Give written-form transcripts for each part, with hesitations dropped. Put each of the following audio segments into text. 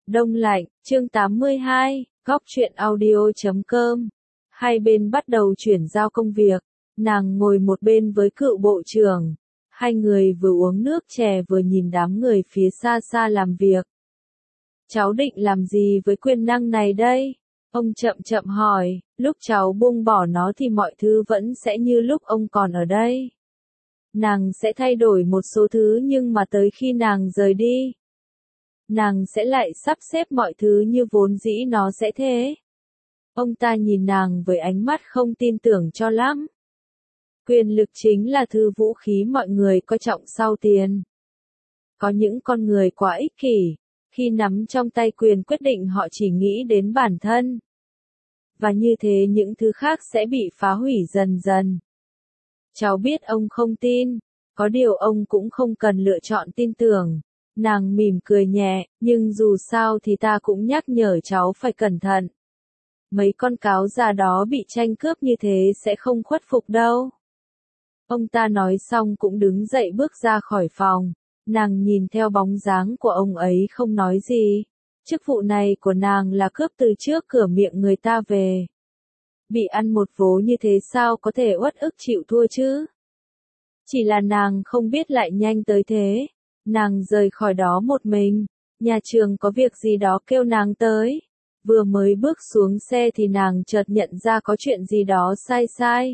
Đông lạnh, chương 82, góc truyện audio.com. Hai bên bắt đầu chuyển giao công việc, nàng ngồi một bên với cựu bộ trưởng. Hai người vừa uống nước chè vừa nhìn đám người phía xa xa làm việc. Cháu định làm gì với quyền năng này đây? Ông chậm chậm hỏi, lúc cháu buông bỏ nó thì mọi thứ vẫn sẽ như lúc ông còn ở đây. Nàng sẽ thay đổi một số thứ nhưng mà tới khi nàng rời đi, nàng sẽ lại sắp xếp mọi thứ như vốn dĩ nó sẽ thế. Ông ta nhìn nàng với ánh mắt không tin tưởng cho lắm. Quyền lực chính là thứ vũ khí mọi người coi trọng sau tiền. Có những con người quá ích kỷ, khi nắm trong tay quyền quyết định họ chỉ nghĩ đến bản thân. Và như thế những thứ khác sẽ bị phá hủy dần dần. Cháu biết ông không tin, có điều ông cũng không cần lựa chọn tin tưởng. Nàng mỉm cười nhẹ, nhưng dù sao thì ta cũng nhắc nhở cháu phải cẩn thận. Mấy con cáo già đó bị tranh cướp như thế sẽ không khuất phục đâu. Ông ta nói xong cũng đứng dậy bước ra khỏi phòng. Nàng nhìn theo bóng dáng của ông ấy không nói gì. Chức vụ này của nàng là cướp từ trước cửa miệng người ta về. Bị ăn một vố như thế sao có thể uất ức chịu thua chứ? Chỉ là nàng không biết lại nhanh tới thế. Nàng rời khỏi đó một mình, nhà trường có việc gì đó kêu nàng tới. Vừa mới bước xuống xe thì nàng chợt nhận ra có chuyện gì đó sai sai.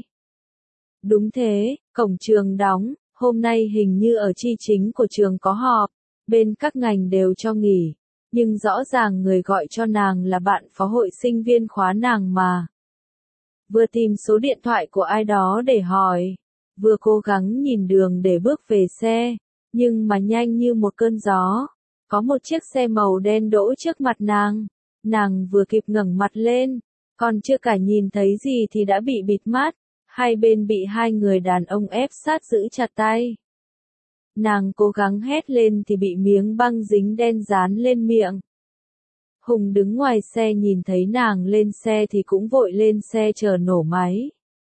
Đúng thế, cổng trường đóng, hôm nay hình như ở chi chính của trường có họp, bên các ngành đều cho nghỉ, nhưng rõ ràng người gọi cho nàng là bạn phó hội sinh viên khóa nàng mà. Vừa tìm số điện thoại của ai đó để hỏi, vừa cố gắng nhìn đường để bước về xe. Nhưng mà nhanh như một cơn gió, có một chiếc xe màu đen đỗ trước mặt nàng vừa kịp ngẩng mặt lên, còn chưa cả nhìn thấy gì thì đã bị bịt mắt, hai bên bị hai người đàn ông ép sát giữ chặt tay. Nàng cố gắng hét lên thì bị miếng băng dính đen dán lên miệng. Hùng đứng ngoài xe nhìn thấy nàng lên xe thì cũng vội lên xe chờ nổ máy.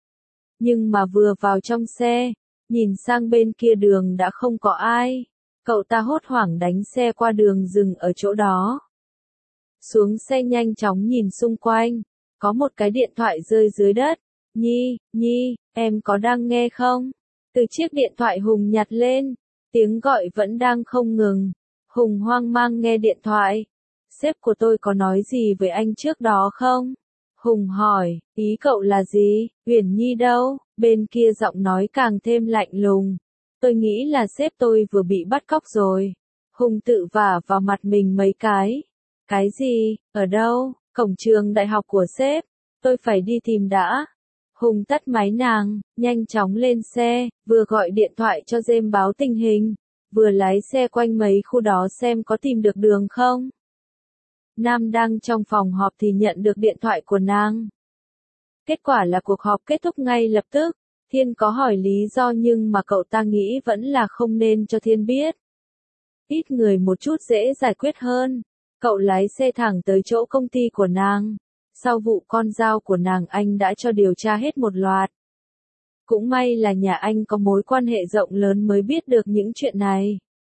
Nhưng mà vừa vào trong xe, nhìn sang bên kia đường đã không có ai. Cậu ta hốt hoảng đánh xe qua đường dừng ở chỗ đó. Xuống xe nhanh chóng nhìn xung quanh. Có một cái điện thoại rơi dưới đất. Nhi, em có đang nghe không? Từ chiếc điện thoại Hùng nhặt lên. Tiếng gọi vẫn đang không ngừng. Hùng hoang mang nghe điện thoại. Sếp của tôi có nói gì với anh trước đó không? Hùng hỏi, ý cậu là gì? Uyển Nhi đâu? Bên kia giọng nói càng thêm lạnh lùng. Tôi nghĩ là sếp tôi vừa bị bắt cóc rồi. Hùng tự vả vào mặt mình mấy cái. Cái gì? Ở đâu? Cổng trường đại học của sếp. Tôi phải đi tìm đã. Hùng tắt máy nàng, nhanh chóng lên xe, vừa gọi điện thoại cho James báo tình hình, vừa lái xe quanh mấy khu đó xem có tìm được đường không. Nam đang trong phòng họp thì nhận được điện thoại của nàng. Kết quả là cuộc họp kết thúc ngay lập tức. Thiên có hỏi lý do nhưng mà cậu ta nghĩ vẫn là không nên cho Thiên biết. Ít người một chút dễ giải quyết hơn. Cậu lái xe thẳng tới chỗ công ty của nàng. Sau vụ con dao của nàng anh đã cho điều tra hết một loạt. Cũng may là nhà anh có mối quan hệ rộng lớn mới biết được những chuyện này.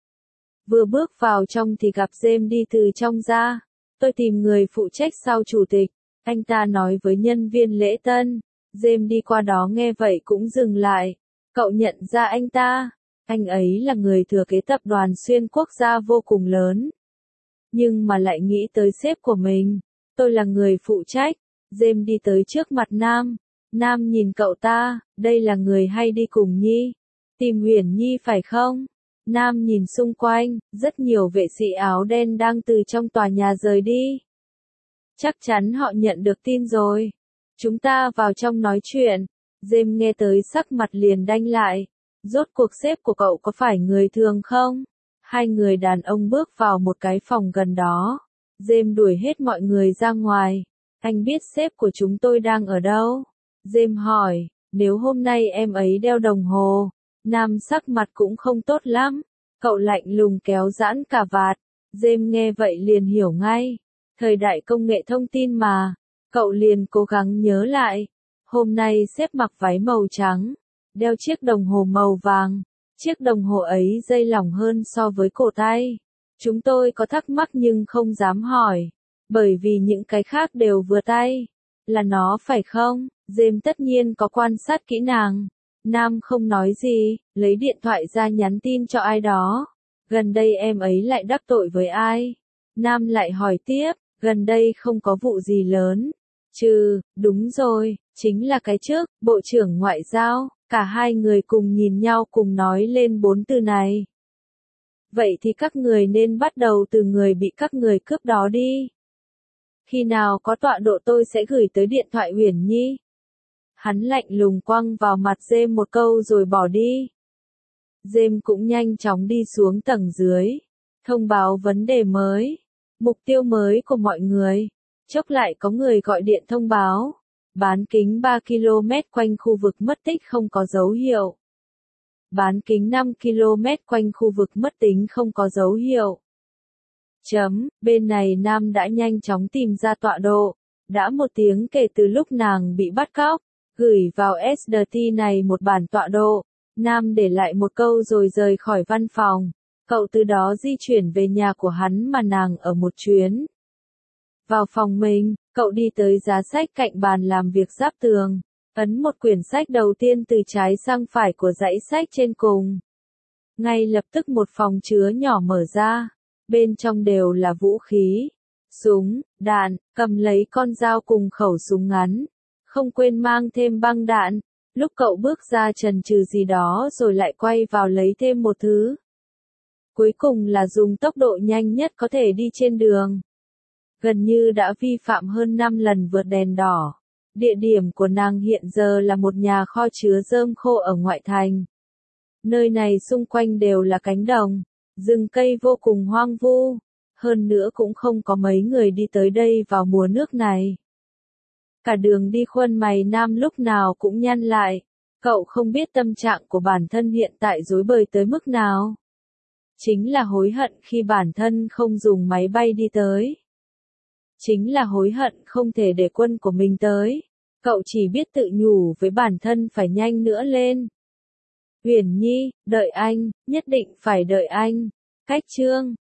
Vừa bước vào trong thì gặp James đi từ trong ra. Tôi tìm người phụ trách sau chủ tịch. Anh ta nói với nhân viên lễ tân. James đi qua đó nghe vậy cũng dừng lại. Cậu nhận ra anh ta. Anh ấy là người thừa kế tập đoàn xuyên quốc gia vô cùng lớn. Nhưng mà lại nghĩ tới sếp của mình. Tôi là người phụ trách. James đi tới trước mặt Nam. Nam nhìn cậu ta. Đây là người hay đi cùng Nhi. Tìm Uyển Nhi phải không? Nam nhìn xung quanh. Rất nhiều vệ sĩ áo đen đang từ trong tòa nhà rời đi. Chắc chắn họ nhận được tin rồi. Chúng ta vào trong nói chuyện. James nghe tới sắc mặt liền đanh lại. Rốt cuộc sếp của cậu có phải người thường không? Hai người đàn ông bước vào một cái phòng gần đó. James đuổi hết mọi người ra ngoài. Anh biết sếp của chúng tôi đang ở đâu? James hỏi, nếu hôm nay em ấy đeo đồng hồ. Nam sắc mặt cũng không tốt lắm. Cậu lạnh lùng kéo giãn cà vạt. James nghe vậy liền hiểu ngay. Thời đại công nghệ thông tin mà. Cậu liền cố gắng nhớ lại. Hôm nay sếp mặc váy màu trắng. Đeo chiếc đồng hồ màu vàng. Chiếc đồng hồ ấy dây lỏng hơn so với cổ tay. Chúng tôi có thắc mắc nhưng không dám hỏi, bởi vì những cái khác đều vừa tay. Là nó phải không? James tất nhiên có quan sát kỹ nàng. Nam không nói gì, lấy điện thoại ra nhắn tin cho ai đó. Gần đây em ấy lại đắc tội với ai? Nam lại hỏi tiếp, gần đây không có vụ gì lớn. Đúng rồi, chính là cái trước, Bộ trưởng Ngoại giao. Cả hai người cùng nhìn nhau cùng nói lên 4 từ này. Vậy thì các người nên bắt đầu từ người bị các người cướp đó đi. Khi nào có tọa độ tôi sẽ gửi tới điện thoại Uyển Nhi. Hắn lạnh lùng quăng vào mặt James một câu rồi bỏ đi. James cũng nhanh chóng đi xuống tầng dưới. Thông báo vấn đề mới. Mục tiêu mới của mọi người. Chốc lại có người gọi điện thông báo. Bán kính 3 km quanh khu vực mất tích không có dấu hiệu. Bán kính 5 km quanh khu vực mất tích không có dấu hiệu. Bên này Nam đã nhanh chóng tìm ra tọa độ. Đã 1 tiếng kể từ lúc nàng bị bắt cóc. Gửi vào SDT này một bản tọa độ. Nam để lại một câu rồi rời khỏi văn phòng. Cậu từ đó di chuyển về nhà của hắn mà nàng ở một chuyến. Vào phòng mình, cậu đi tới giá sách cạnh bàn làm việc giáp tường. Ấn một quyển sách đầu tiên từ trái sang phải của dãy sách trên cùng. Ngay lập tức một phòng chứa nhỏ mở ra. Bên trong đều là vũ khí, súng, đạn, cầm lấy con dao cùng khẩu súng ngắn. Không quên mang thêm băng đạn. Lúc cậu bước ra chần chừ gì đó rồi lại quay vào lấy thêm một thứ. Cuối cùng là dùng tốc độ nhanh nhất có thể đi trên đường. Gần như đã vi phạm hơn 5 lần vượt đèn đỏ. Địa điểm của nàng hiện giờ là một nhà kho chứa rơm khô ở ngoại thành. Nơi này xung quanh đều là cánh đồng, rừng cây vô cùng hoang vu. Hơn nữa cũng không có mấy người đi tới đây vào mùa nước này. Cả đường đi khuôn mày Nam lúc nào cũng nhăn lại. Cậu không biết tâm trạng của bản thân hiện tại rối bời tới mức nào. Chính là hối hận khi bản thân không dùng máy bay đi tới. Chính là hối hận không thể để quân của mình tới. Cậu chỉ biết tự nhủ với bản thân phải nhanh nữa lên. Uyển Nhi, đợi anh, nhất định phải đợi anh. Cách chương